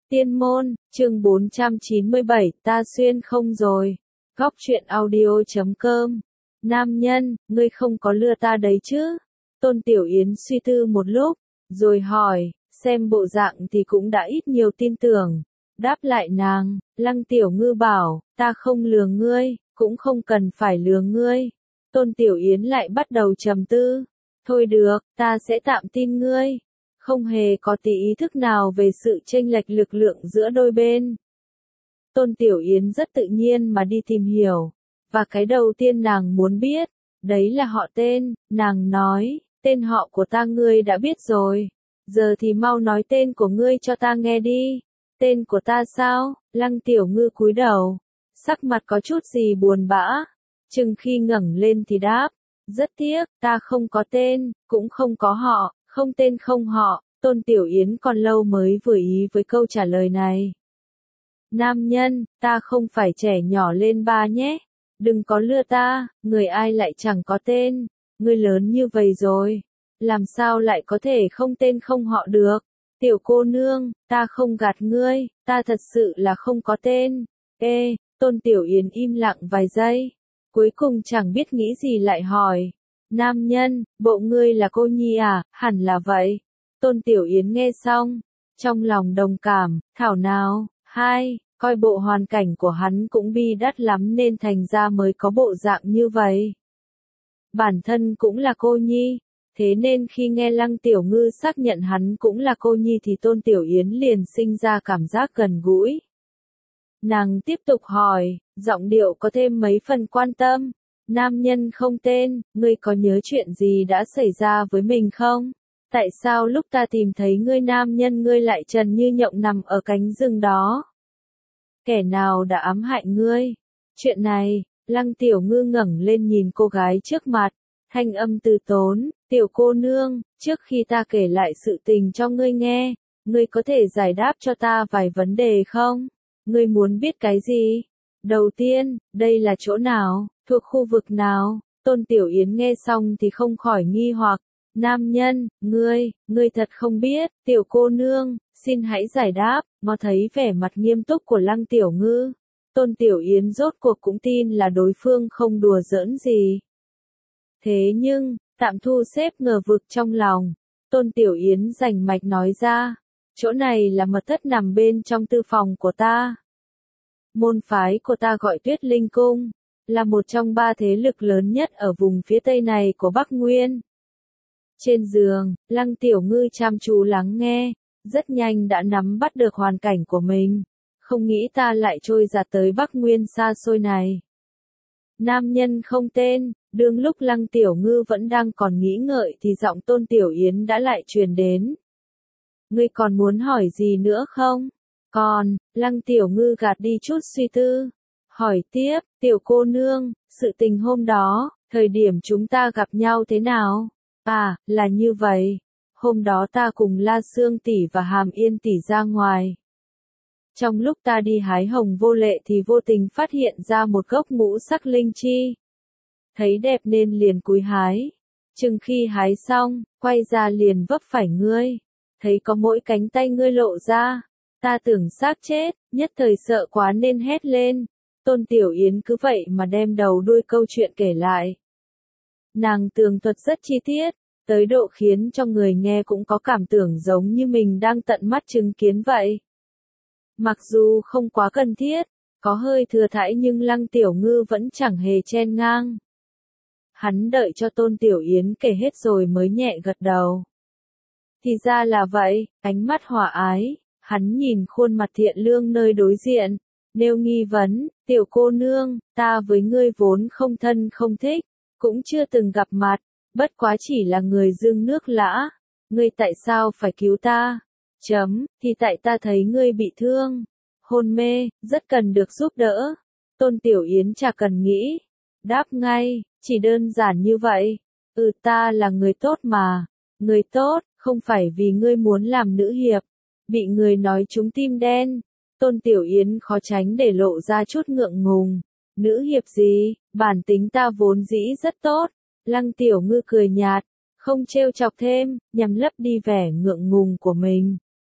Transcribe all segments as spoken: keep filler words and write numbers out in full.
Tiên môn, chương bốn trăm chín mươi bảy, ta xuyên không rồi. Góc truyện audio chấm com. Nam nhân, ngươi không có lừa ta đấy chứ? Tôn Tiểu Yến suy tư một lúc, rồi hỏi, xem bộ dạng thì cũng đã ít nhiều tin tưởng. Đáp lại nàng, Lăng Tiểu Ngư bảo, ta không lừa ngươi, cũng không cần phải lừa ngươi. Tôn Tiểu Yến lại bắt đầu trầm tư. Thôi được, ta sẽ tạm tin ngươi. Không hề có tí ý thức nào về sự chênh lệch lực lượng giữa đôi bên. Tôn Tiểu Yến rất tự nhiên mà đi tìm hiểu, và cái đầu tiên nàng muốn biết, đấy là họ tên. Nàng nói, tên họ của ta ngươi đã biết rồi, giờ thì mau nói tên của ngươi cho ta nghe đi. Tên của ta sao? Lăng Tiểu Ngư cúi đầu, sắc mặt có chút gì buồn bã, chừng khi ngẩng lên thì đáp, rất tiếc, ta không có tên, cũng không có họ. Không tên không họ. Tôn Tiểu Yến còn lâu mới vừa ý với câu trả lời này. Nam nhân, ta không phải trẻ nhỏ lên ba nhé. Đừng có lừa ta, người ai lại chẳng có tên. Ngươi lớn như vậy rồi, làm sao lại có thể không tên không họ được? Tiểu cô nương, ta không gạt ngươi, ta thật sự là không có tên. Ê, Tôn Tiểu Yến im lặng vài giây, cuối cùng chẳng biết nghĩ gì lại hỏi. Nam nhân, bộ ngươi là cô nhi à? Hẳn là vậy. Tôn Tiểu Yến nghe xong, trong lòng đồng cảm, thảo nào, hai, coi bộ hoàn cảnh của hắn cũng bi đắt lắm nên thành ra mới có bộ dạng như vậy. Bản thân cũng là cô nhi, thế nên khi nghe Lăng Tiểu Ngư xác nhận hắn cũng là cô nhi thì Tôn Tiểu Yến liền sinh ra cảm giác gần gũi. Nàng tiếp tục hỏi, giọng điệu có thêm mấy phần quan tâm. Nam nhân không tên, ngươi có nhớ chuyện gì đã xảy ra với mình không? Tại sao lúc ta tìm thấy ngươi nam nhân ngươi lại trần như nhộng nằm ở cánh rừng đó? Kẻ nào đã ám hại ngươi? Chuyện này, Lăng Tiểu Ngư ngẩng lên nhìn cô gái trước mặt, thanh âm từ tốn, tiểu cô nương, trước khi ta kể lại sự tình cho ngươi nghe, ngươi có thể giải đáp cho ta vài vấn đề không? Ngươi muốn biết cái gì? Đầu tiên, đây là chỗ nào? Thuộc khu vực nào? Tôn Tiểu Yến nghe xong thì không khỏi nghi hoặc. Nam nhân, ngươi, ngươi thật không biết. Tiểu cô nương, xin hãy giải đáp. Ngó thấy vẻ mặt nghiêm túc của Lăng Tiểu Ngư, Tôn Tiểu Yến rốt cuộc cũng tin là đối phương không đùa giỡn gì. Thế nhưng, tạm thu xếp ngờ vực trong lòng, Tôn Tiểu Yến rành mạch nói ra, chỗ này là mật thất nằm bên trong tư phòng của ta. Môn phái của ta gọi Tuyết Linh Cung, là một trong ba thế lực lớn nhất ở vùng phía tây này của Bắc Nguyên. Trên giường, Lăng Tiểu Ngư chăm chú lắng nghe, rất nhanh đã nắm bắt được hoàn cảnh của mình. Không nghĩ ta lại trôi giạt tới Bắc Nguyên xa xôi này. Nam nhân không tên, đương lúc Lăng Tiểu Ngư vẫn đang còn nghĩ ngợi thì giọng Tôn Tiểu Yến đã lại truyền đến. Ngươi còn muốn hỏi gì nữa không? Còn, Lăng Tiểu Ngư gạt đi chút suy tư. Hỏi tiếp, tiểu cô nương, sự tình hôm đó, thời điểm chúng ta gặp nhau thế nào? À, là như vậy. Hôm đó ta cùng La Sương tỷ và Hàm Yên tỷ ra ngoài. Trong lúc ta đi hái hồng vô lệ thì vô tình phát hiện ra một gốc ngũ sắc linh chi. Thấy đẹp nên liền cúi hái. Chừng khi hái xong, quay ra liền vấp phải ngươi. Thấy có mỗi cánh tay ngươi lộ ra. Ta tưởng xác chết, nhất thời sợ quá nên hét lên. Tôn Tiểu Yến cứ vậy mà đem đầu đuôi câu chuyện kể lại. Nàng tường thuật rất chi tiết, tới độ khiến cho người nghe cũng có cảm tưởng giống như mình đang tận mắt chứng kiến vậy. Mặc dù không quá cần thiết, có hơi thừa thãi nhưng Lăng Tiểu Ngư vẫn chẳng hề chen ngang. Hắn đợi cho Tôn Tiểu Yến kể hết rồi mới nhẹ gật đầu. Thì ra là vậy, ánh mắt hòa ái, hắn nhìn khuôn mặt thiện lương nơi đối diện, nêu nghi vấn, tiểu cô nương, ta với ngươi vốn không thân không thích, cũng chưa từng gặp mặt, bất quá chỉ là người dương nước lã, ngươi tại sao phải cứu ta? Chấm, thì tại ta thấy ngươi bị thương, hôn mê, rất cần được giúp đỡ. Tôn Tiểu Yến chả cần nghĩ, đáp ngay, chỉ đơn giản như vậy. Ừ, ta là người tốt mà, người tốt, không phải vì ngươi muốn làm nữ hiệp, bị người nói trúng tim đen. Tôn Tiểu Yến khó tránh để lộ ra chút ngượng ngùng. Nữ hiệp gì, bản tính ta vốn dĩ rất tốt. Lăng Tiểu Ngư cười nhạt, không trêu chọc thêm, nhằm lấp đi vẻ ngượng ngùng của mình.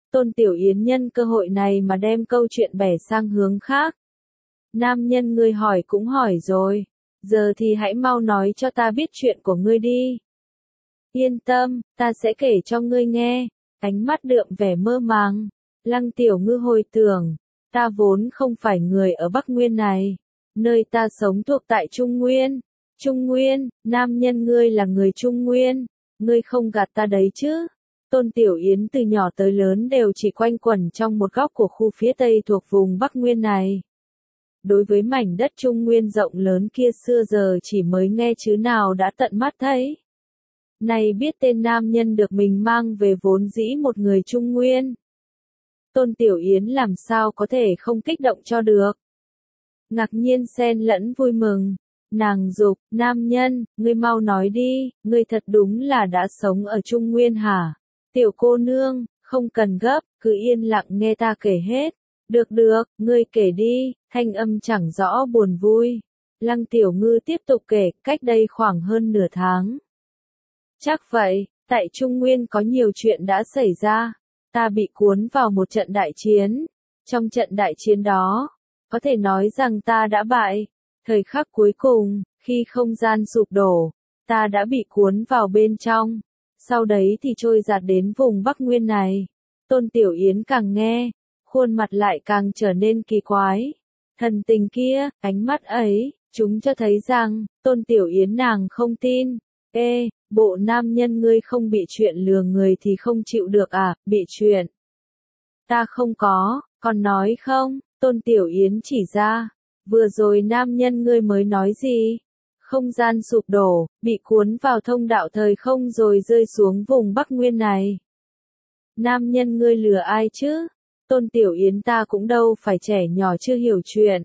Tôn Tiểu Yến nhân cơ hội này mà đem câu chuyện bẻ sang hướng khác. Nam nhân ngươi hỏi cũng hỏi rồi. Giờ thì hãy mau nói cho ta biết chuyện của ngươi đi. Yên tâm, ta sẽ kể cho ngươi nghe. Ánh mắt đượm vẻ mơ màng. Lăng Tiểu Ngư hồi tưởng. Ta vốn không phải người ở Bắc Nguyên này. Nơi ta sống thuộc tại Trung Nguyên. Trung Nguyên, nam nhân ngươi là người Trung Nguyên. Ngươi không gạt ta đấy chứ. Tôn Tiểu Yến từ nhỏ tới lớn đều chỉ quanh quẩn trong một góc của khu phía Tây thuộc vùng Bắc Nguyên này. Đối với mảnh đất Trung Nguyên rộng lớn kia xưa giờ chỉ mới nghe chứ nào đã tận mắt thấy. Này biết tên nam nhân được mình mang về vốn dĩ một người Trung Nguyên. Tôn Tiểu Yến làm sao có thể không kích động cho được. Ngạc nhiên xen lẫn vui mừng. Nàng dục, nam nhân, ngươi mau nói đi, ngươi thật đúng là đã sống ở Trung Nguyên hả? Tiểu cô nương, không cần gấp, cứ yên lặng nghe ta kể hết. Được được, ngươi kể đi, thanh âm chẳng rõ buồn vui. Lăng Tiểu Ngư tiếp tục kể, cách đây khoảng hơn nửa tháng. Chắc vậy, tại Trung Nguyên có nhiều chuyện đã xảy ra. Ta bị cuốn vào một trận đại chiến. Trong trận đại chiến đó, có thể nói rằng ta đã bại. Thời khắc cuối cùng, khi không gian sụp đổ, ta đã bị cuốn vào bên trong. Sau đấy thì trôi dạt đến vùng Bắc Nguyên này. Tôn Tiểu Yến càng nghe, khuôn mặt lại càng trở nên kỳ quái. Thần tình kia, ánh mắt ấy, chúng cho thấy rằng, Tôn Tiểu Yến nàng không tin. Ê, bộ nam nhân ngươi không bị chuyện lừa người thì không chịu được à, bị chuyện. Ta không có, còn nói không, Tôn Tiểu Yến chỉ ra. Vừa rồi nam nhân ngươi mới nói gì? Không gian sụp đổ, bị cuốn vào thông đạo thời không rồi rơi xuống vùng Bắc Nguyên này. Nam nhân ngươi lừa ai chứ? Tôn Tiểu Yến ta cũng đâu phải trẻ nhỏ chưa hiểu chuyện.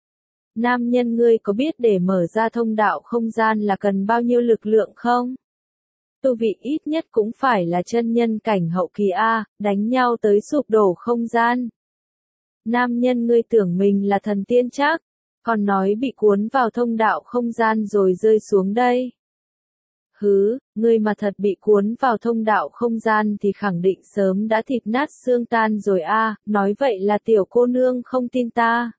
Nam nhân ngươi có biết để mở ra thông đạo không gian là cần bao nhiêu lực lượng không? Tu vị ít nhất cũng phải là chân nhân cảnh hậu kỳ A, đánh nhau tới sụp đổ không gian. Nam nhân ngươi tưởng mình là thần tiên chắc, còn nói bị cuốn vào thông đạo không gian rồi rơi xuống đây. Hứ, ngươi mà thật bị cuốn vào thông đạo không gian thì khẳng định sớm đã thịt nát xương tan rồi a, nói vậy là tiểu cô nương không tin ta.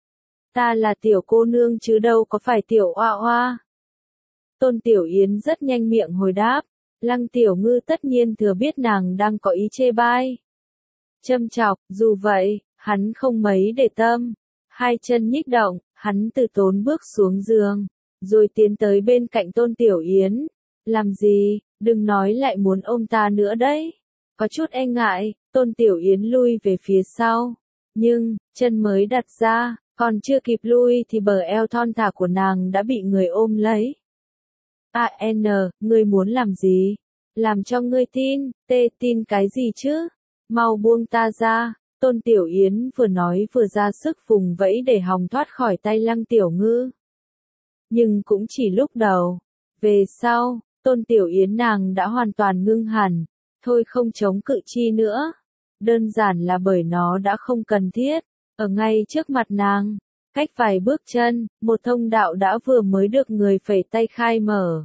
Ta là tiểu cô nương chứ đâu có phải tiểu oa oa. Tôn Tiểu Yến rất nhanh miệng hồi đáp, Lăng Tiểu Ngư tất nhiên thừa biết nàng đang có ý chê bai. Châm chọc, dù vậy, hắn không mấy để tâm. Hai chân nhích động, hắn từ tốn bước xuống giường, rồi tiến tới bên cạnh Tôn Tiểu Yến. Làm gì, đừng nói lại muốn ôm ta nữa đấy. Có chút e ngại, Tôn Tiểu Yến lui về phía sau. Nhưng, chân mới đặt ra, còn chưa kịp lui thì bờ eo thon thả của nàng đã bị người ôm lấy. A N, ngươi muốn làm gì? Làm cho ngươi tin, tê tin cái gì chứ? Mau buông ta ra. Tôn Tiểu Yến vừa nói vừa ra sức vùng vẫy để hòng thoát khỏi tay Lăng Tiểu Ngư. Nhưng cũng chỉ lúc đầu. Về sau, Tôn Tiểu Yến nàng đã hoàn toàn ngưng hẳn, thôi không chống cự chi nữa. Đơn giản là bởi nó đã không cần thiết. Ở ngay trước mặt nàng, cách vài bước chân, một thông đạo đã vừa mới được người phẩy tay khai mở.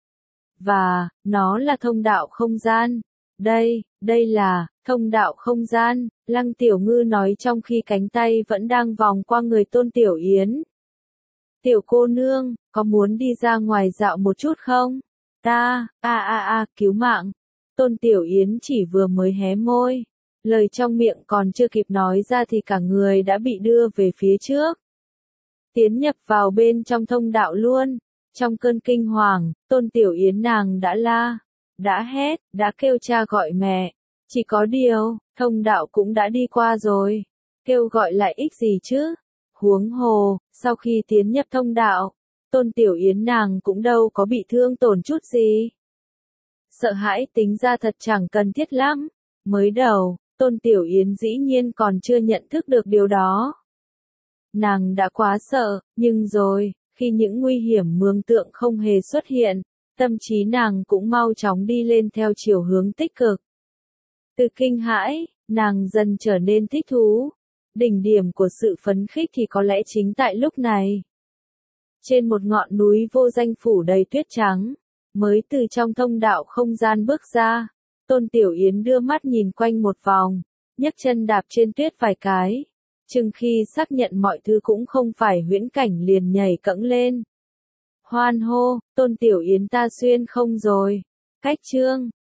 Và, nó là thông đạo không gian. Đây, đây là, thông đạo không gian, Lăng Tiểu Ngư nói trong khi cánh tay vẫn đang vòng qua người Tôn Tiểu Yến. Tiểu cô nương, có muốn đi ra ngoài dạo một chút không? Ta, a a a, cứu mạng. Tôn Tiểu Yến chỉ vừa mới hé môi. Lời trong miệng còn chưa kịp nói ra thì cả người đã bị đưa về phía trước. Tiến nhập vào bên trong thông đạo luôn. Trong cơn kinh hoàng, Tôn Tiểu Yến nàng đã la, đã hét, đã kêu cha gọi mẹ. Chỉ có điều, thông đạo cũng đã đi qua rồi. Kêu gọi lại ích gì chứ? Huống hồ, sau khi tiến nhập thông đạo, Tôn Tiểu Yến nàng cũng đâu có bị thương tổn chút gì. Sợ hãi tính ra thật chẳng cần thiết lắm. Mới đầu, Tôn Tiểu Yến dĩ nhiên còn chưa nhận thức được điều đó. Nàng đã quá sợ, nhưng rồi, khi những nguy hiểm mường tượng không hề xuất hiện, tâm trí nàng cũng mau chóng đi lên theo chiều hướng tích cực. Từ kinh hãi, nàng dần trở nên thích thú. Đỉnh điểm của sự phấn khích thì có lẽ chính tại lúc này. Trên một ngọn núi vô danh phủ đầy tuyết trắng, mới từ trong thông đạo không gian bước ra, Tôn Tiểu Yến đưa mắt nhìn quanh một vòng, nhấc chân đạp trên tuyết vài cái. Chừng khi xác nhận mọi thứ cũng không phải huyễn cảnh liền nhảy cẫng lên. Hoan hô, Tôn Tiểu Yến ta xuyên không rồi. Cách chương